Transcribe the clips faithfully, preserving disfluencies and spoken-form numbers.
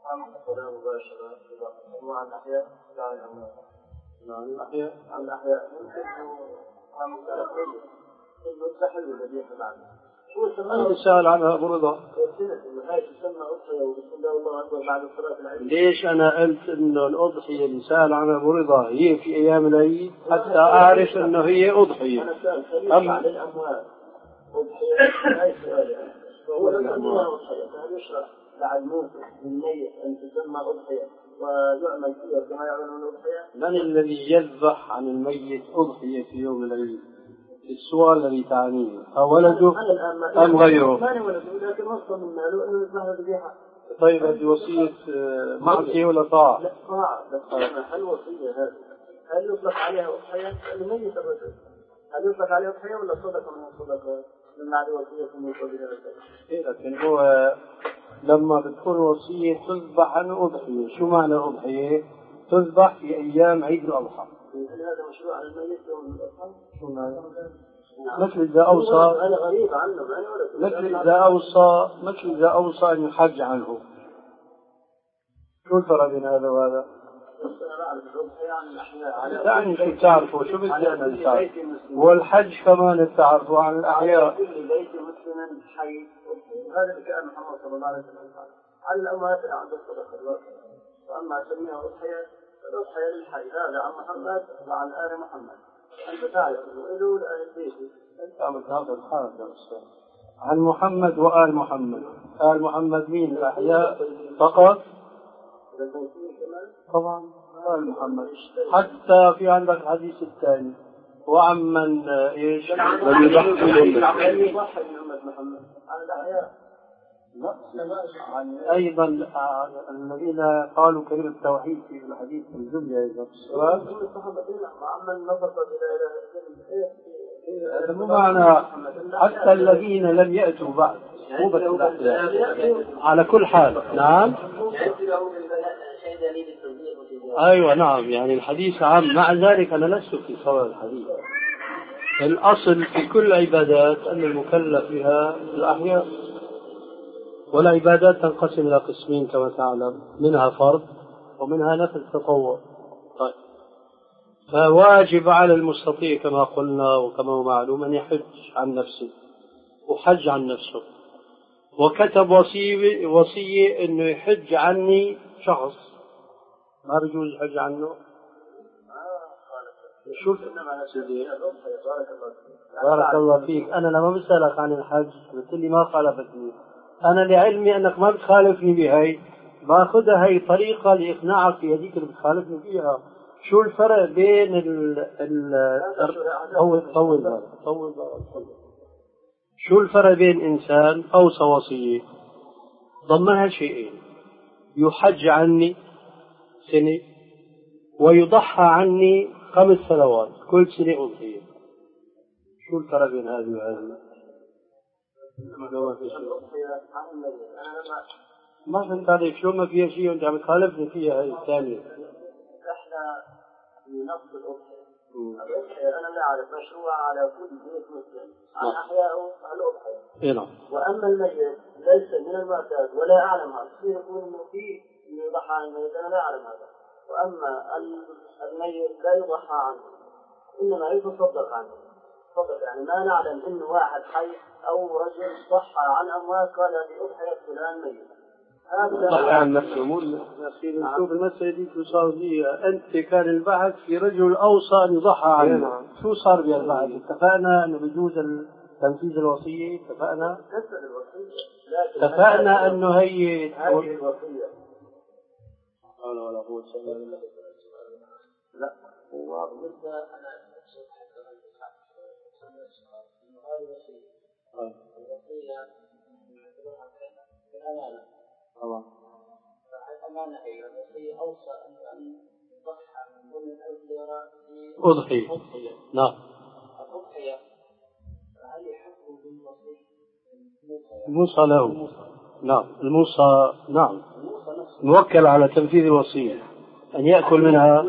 ولا مباشرة مع الأحياء لا عن الأموات. عن الأحياء عن الأحياء ممكن عن مسألة كله كله تحل الذبيحة معنا. أنا سأل عنها أبو رضا. ليش أنا قلت إنه الأضحية اللي سأل عنها أبو رضا هي في أيام العيد حتى أعرف إنه هي أضحية. أنا سأل عن الأموال أضحية أي سؤال يعني. فهو الأموال هل يشرع بعد موت الميت أن تسمى أضحية ويعمل فيها كما يعملون الأضحية؟ من الذي يذبح عن الميت أضحية في يوم العيد؟ السؤال الذي تعنيه أو ولده أم غيره؟ ما ولده لكن وصل من ماله أنه يذبح ذبيحة. طيب هذه وصية معصية ولا طاعة؟ لا طاعة. بس هل وصية هذه هل يطلق عليها أضحية؟ الميت الرجل هل يطلق عليها أضحية ولا صدقة من الصدقات؟ من بعد وصية من وصية إيه لكن هو لما بتكون وصية تذبح عن أضحية، شو معنى أضحية؟ تذبح في أيام عيد الأضحى. هذا مشروع على الميت يوم الأضحى. شو معنى؟ مثل إذا أوصى أنا غريب عنه مثل إذا أوصى مثل إذا أوصى أن يحج عنه. شو الفرق بين هذا وهذا؟ يعني شو تعرفوا شو بدي أنا تعرف؟ والحج كمان تعرفوا عن الأحياء. كل بيت مسلم حي هذا كان محمد صلى الله عليه وسلم على الأموات عند الصدقة الواقع. وأما سميها أضحية فالأضحية للحي هذا عن محمد وعن آل محمد. أنت تعرف إنه إلى البيت. أنت عم تاخذ الحالة يا أستاذ. عن محمد وآل محمد. آل محمد مين؟ الأحياء فقط؟ طبعا آل محمد. حتى في عندك الحديث الثاني وعمن إيش؟ من يضحي من أمة محمد على الأحياء. لا أيضا الذين قالوا كلمة التوحيد في الحديث الجملة أيضا السؤال هذا مو معنى حتى الذين لم يأتوا بعد مو بس على كل حال. نعم أيوة نعم يعني الحديث عام. مع ذلك أنا لست في صور الحديث. الأصل في كل عبادات أن المكلف بها الأحياء. والعبادات تنقسم إلى قسمين كما تعلم، منها فرض ومنها نفل تطوع. طيب فواجب على المستطيع كما قلنا وكما هو معلوم أن يحج عن نفسه وحج عن نفسه، وكتب وصية وصية أنه يحج عني شخص ما بيجوز يحج عنه. شوف بارك الله فيك. أنا لما بسألك عن الحج بتقول ما خالفتني، أنا لعلمي أنك ما بتخالفني بهاي باخذها هاي طريقة لإقناعك في هذيك اللي بتخالفني فيها. شو الفرق بين ال ال طول طول طول شو الفرق بين إنسان أوصى وصية ضمنها شيئين، يحج عني سنة ويضحى عني خمس سنوات كل سنة أضحية؟ شو الفرق بين هذه وهذه؟ ما فهمت عليك. شو ما فيها شيء وانت عم تخالفني فيها هاي الثانية. احنا في نفس الأضحية. الأضحية أنا لا أعرف مشروع على كل بيت مسلم عن أحياء الأضحية. إيه نعم. وأما الميت ليس من المعتاد ولا أعلم هذا. يصير يقول إنه في يضحى عن الميت أنا لا أعلم هذا. وأما الميت لا يضحى عنه إنما يتصدق عنه. فقط يعني ما نعلم إنه واحد حي أو رجل ضحى عن أموات قال هذه أضحية فلان ميت. ضحى عن نفسه مو يا أخي. نشوف المسألة دي شو صار فيها. أنت كان البحث في رجل أوصى أن يضحى عنه. شو صار بالبحث؟ اتفقنا إنه بيجوز تنفيذ الوصية. اتفقنا اتفقنا إنه هي هذه الوصية. ولا ولا قوة إلا بالله. لا هو بالنسبة أنا هذه الوصية. الوصية نعتبرها كالأمانة. طبعا. الأمانة هي الوصية أوصى أن يضحى من ضمن ألف ليرة في أضحية. أضحية. نعم. الأضحية هل يحكم بالوصية؟ الموصى له. نعم الموصى نعم موكل على تنفيذ الوصية أن يأكل منها.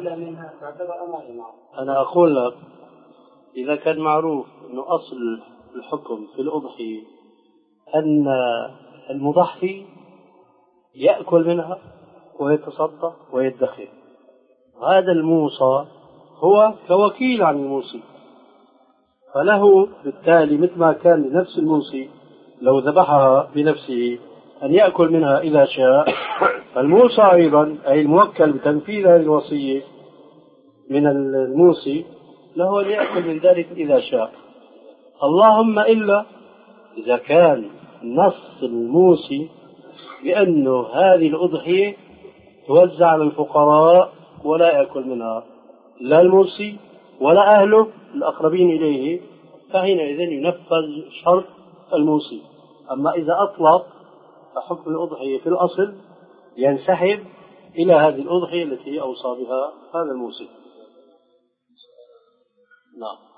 أنا أقول لك إذا كان معروف أنه أصل الحكم في الأضحية أن المضحي يأكل منها ويتصدق ويدخر. هذا الموصى هو كوكيل عن الموصي، فله بالتالي مثل ما كان لنفس الموصي لو ذبحها بنفسه أن يأكل منها إذا شاء، فالموصى أيضا أي الموكل بتنفيذ هذه الوصية من الموصي له أن يأكل من ذلك إذا شاء. اللهم إلا إذا كان نص الموصي بأنه هذه الأضحية توزع على الفقراء ولا يأكل منها لا الموصي ولا أهله الأقربين إليه، فحينئذ ينفذ شرط الموصي. أما إذا أطلق فحكم الأضحية في الأصل ينسحب إلى هذه الأضحية التي أوصى بها هذا الموصي. نعم.